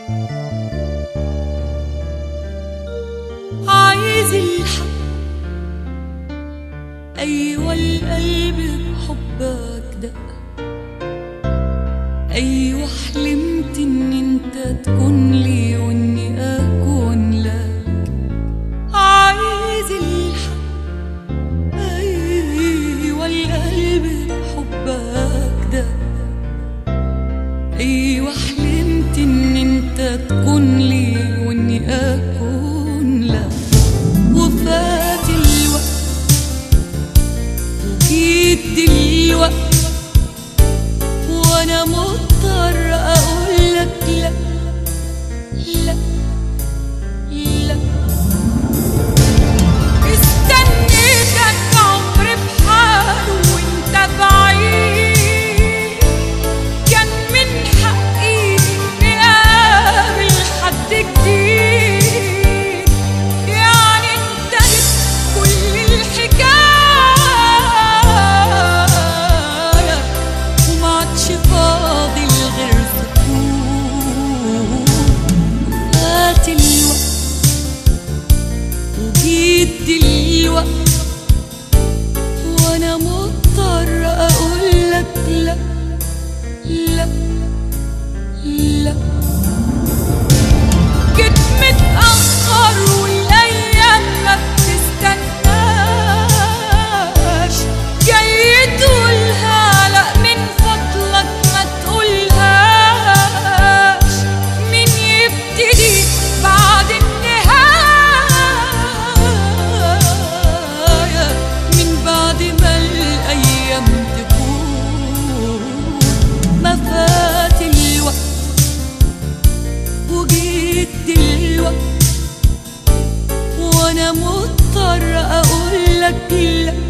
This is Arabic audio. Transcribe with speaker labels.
Speaker 1: عايز الحق، أيوة القلب بحبك دق، أيوة حلمت إن انت تكون لي وإني أكون لك. عايز الحق، أيوة القلب بحبك دق، أيوة حلمت إن انت تكون لي وإني أكون لك. وفات الوقت وجيت دلوقت وانا مضطر اقولك لا لا لا. استنيتك عمري بحاله وانت بعيد، كان من حقي اني اقابل حد جديد. يعني انتهت كل الحكاية وما عادش فاضل غير سكوت. فات الوقت وجيت دلوقت وانا مضطر اقولك لا لا لا. جيت متأخر والايام ما بتستناش، جاي تقولها لا من فضلك ما تقولهاش. مين يبتدي بعد النهاية، من بعد ما الايام تكون. ما فات الوقت وجيت دلوقت وانا مضطر اقولك لا